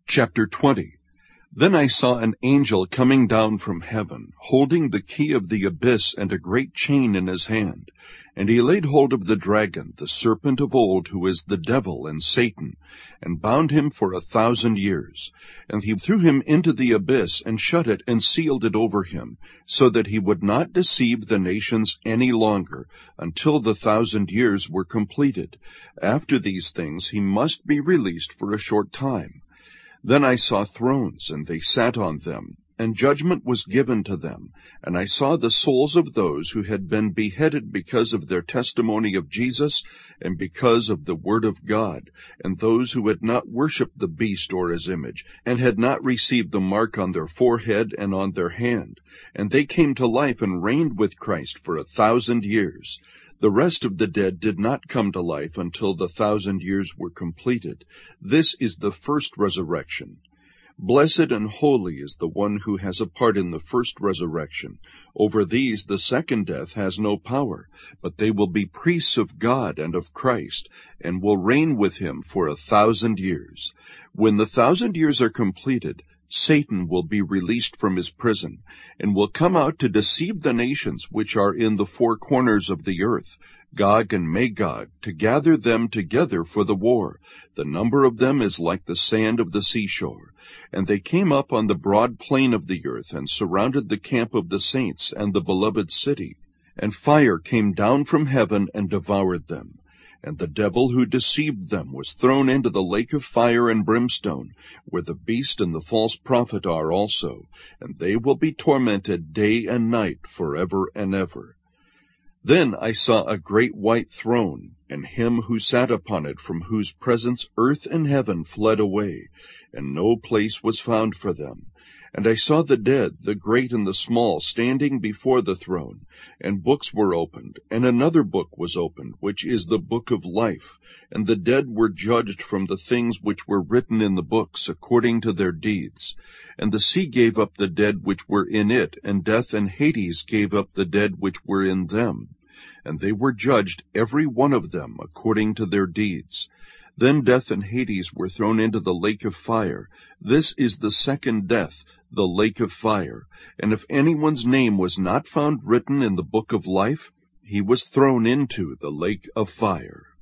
Chapter 20. Then I saw an angel coming down from heaven, holding the key of the abyss and a great chain in his hand. And he laid hold of the dragon, the serpent of old, who is the devil and Satan, and bound him for 1,000 years. And he threw him into the abyss, and shut it, and sealed it over him, so that he would not deceive the nations any longer, until the 1,000 years were completed. After these things he must be released for a short time. Then I saw thrones, and they sat on them, and judgment was given to them. And I saw the souls of those who had been beheaded because of their testimony of Jesus, and because of the word of God, and those who had not worshipped the beast or his image, and had not received the mark on their forehead and on their hand. And they came to life and reigned with Christ for 1,000 years. The rest of the dead did not come to life until the 1,000 years were completed. This is the first resurrection. Blessed and holy is the one who has a part in the first resurrection. Over these the second death has no power, but they will be priests of God and of Christ, and will reign with him for 1,000 years. When the 1,000 years are completed, Satan will be released from his prison, and will come out to deceive the nations which are in the four corners of the earth, Gog and Magog, to gather them together for the war. The number of them is like the sand of the seashore. And they came up on the broad plain of the earth, and surrounded the camp of the saints and the beloved city. And fire came down from heaven and devoured them. And the devil who deceived them was thrown into the lake of fire and brimstone, where the beast and the false prophet are also, and they will be tormented day and night forever and ever. Then I saw a great white throne, and him who sat upon it, from whose presence earth and heaven fled away, and no place was found for them. And I saw the dead, the great and the small, standing before the throne, and books were opened, and another book was opened, which is the book of life. And the dead were judged from the things which were written in the books, according to their deeds. And the sea gave up the dead which were in it, and death and Hades gave up the dead which were in them. And they were judged, every one of them, according to their deeds. Then death and Hades were thrown into the lake of fire. This is the second death, the lake of fire. And if anyone's name was not found written in the book of life, he was thrown into the lake of fire.